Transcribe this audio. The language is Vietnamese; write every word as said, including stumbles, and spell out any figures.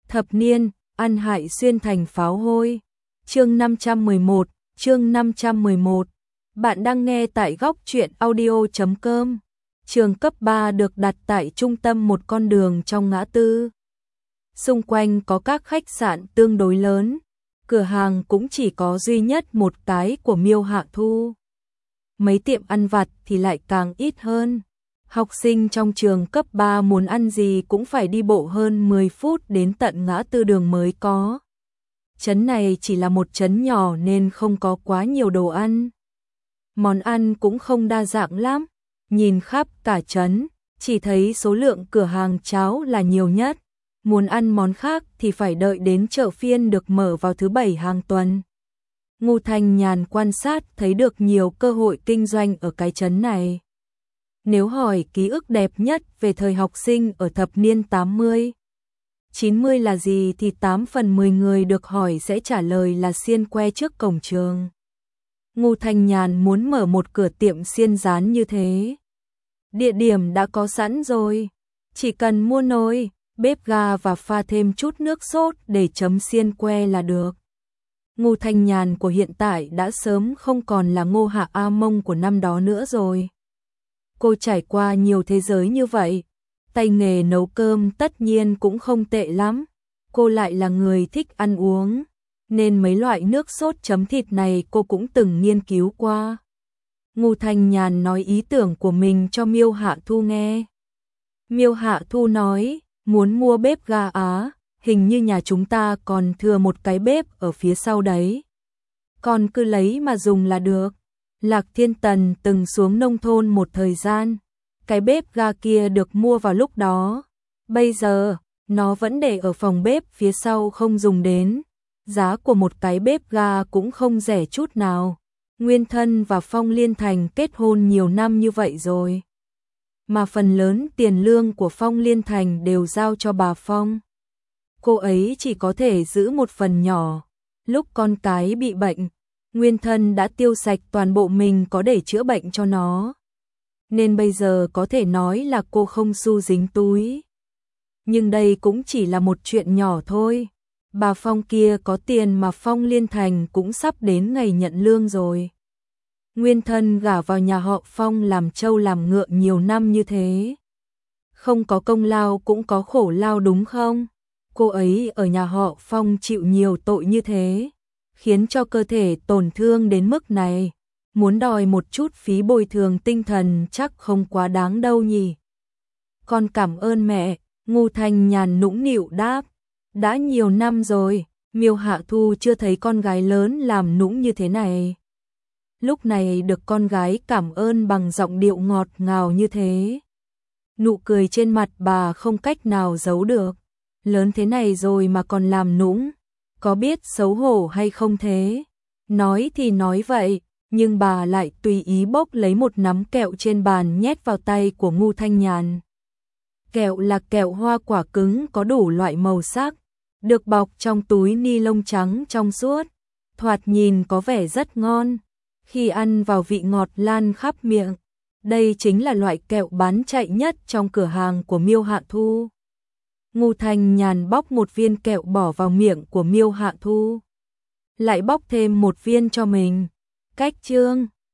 Thập niên, ăn hại xuyên thành pháo hôi. Chương năm trăm mười một, chương năm trăm mười một. Bạn đang nghe tại góc truyện audio chấm com. Trường cấp ba được đặt tại trung tâm một con đường trong ngã tư. Xung quanh có các khách sạn tương đối lớn, cửa hàng cũng chỉ có duy nhất một cái của Miêu Hạ Thu. Mấy tiệm ăn vặt thì lại càng ít hơn. Học sinh trong trường cấp ba muốn ăn gì cũng phải đi bộ hơn mười phút đến tận ngã tư đường mới có. Trấn này chỉ là một trấn nhỏ nên không có quá nhiều đồ ăn. Món ăn cũng không đa dạng lắm. Nhìn khắp cả trấn, chỉ thấy số lượng cửa hàng cháo là nhiều nhất. Muốn ăn món khác thì phải đợi đến chợ phiên được mở vào thứ bảy hàng tuần. Ngô Thanh Nhàn quan sát thấy được nhiều cơ hội kinh doanh ở cái trấn này. Nếu hỏi ký ức đẹp nhất về thời học sinh ở thập niên tám mươi, chín mươi là gì thì tám phần mười người được hỏi sẽ trả lời là xiên que trước cổng trường. Ngô Thanh Nhàn muốn mở một cửa tiệm xiên rán như thế. Địa điểm đã có sẵn rồi, chỉ cần mua nồi, bếp ga và pha thêm chút nước sốt để chấm xiên que là được. Ngô Thanh Nhàn của hiện tại đã sớm không còn là Ngô Hạ A Mông của năm đó nữa rồi. Cô trải qua nhiều thế giới như vậy, tay nghề nấu cơm tất nhiên cũng không tệ lắm. Cô lại là người thích ăn uống, nên mấy loại nước sốt chấm thịt này cô cũng từng nghiên cứu qua. Ngô Thanh Nhàn nói ý tưởng của mình cho Miêu Hạ Thu nghe. Miêu Hạ Thu nói, muốn mua bếp ga á, hình như nhà chúng ta còn thừa một cái bếp ở phía sau đấy. Còn cứ lấy mà dùng là được. Lạc Thiên Tần từng xuống nông thôn một thời gian, cái bếp ga kia được mua vào lúc đó. Bây giờ, nó vẫn để ở phòng bếp phía sau không dùng đến. Giá của một cái bếp ga cũng không rẻ chút nào. Nguyên Thân và Phong Liên Thành kết hôn nhiều năm như vậy rồi, mà phần lớn tiền lương của Phong Liên Thành đều giao cho bà Phong. Cô ấy chỉ có thể giữ một phần nhỏ. Lúc con cái bị bệnh, Nguyên Thân đã tiêu sạch toàn bộ mình có để chữa bệnh cho nó. Nên bây giờ có thể nói là cô không xu dính túi. Nhưng đây cũng chỉ là một chuyện nhỏ thôi. Bà Phong kia có tiền mà Phong Liên Thành cũng sắp đến ngày nhận lương rồi. Nguyên Thân gả vào nhà họ Phong làm trâu làm ngựa nhiều năm như thế. Không có công lao cũng có khổ lao đúng không? Cô ấy ở nhà họ Phong chịu nhiều tội như thế, khiến cho cơ thể tổn thương đến mức này. Muốn đòi một chút phí bồi thường tinh thần chắc không quá đáng đâu nhỉ. Con cảm ơn mẹ, Ngô Thanh Nhàn nũng nịu đáp. Đã nhiều năm rồi, Miêu Hạ Thu chưa thấy con gái lớn làm nũng như thế này. Lúc này được con gái cảm ơn bằng giọng điệu ngọt ngào như thế. Nụ cười trên mặt bà không cách nào giấu được. Lớn thế này rồi mà còn làm nũng, có biết xấu hổ hay không thế? Nói thì nói vậy, nhưng bà lại tùy ý bốc lấy một nắm kẹo trên bàn nhét vào tay của Ngô Thanh Nhàn. Kẹo là kẹo hoa quả cứng có đủ loại màu sắc, được bọc trong túi ni lông trắng trong suốt, thoạt nhìn có vẻ rất ngon. Khi ăn vào vị ngọt lan khắp miệng. Đây chính là loại kẹo bán chạy nhất trong cửa hàng của Miêu Hạ Thu. Ngô Thanh Nhàn bóc một viên kẹo bỏ vào miệng của Miêu Hạ Thu, lại bóc thêm một viên cho mình. Cách chương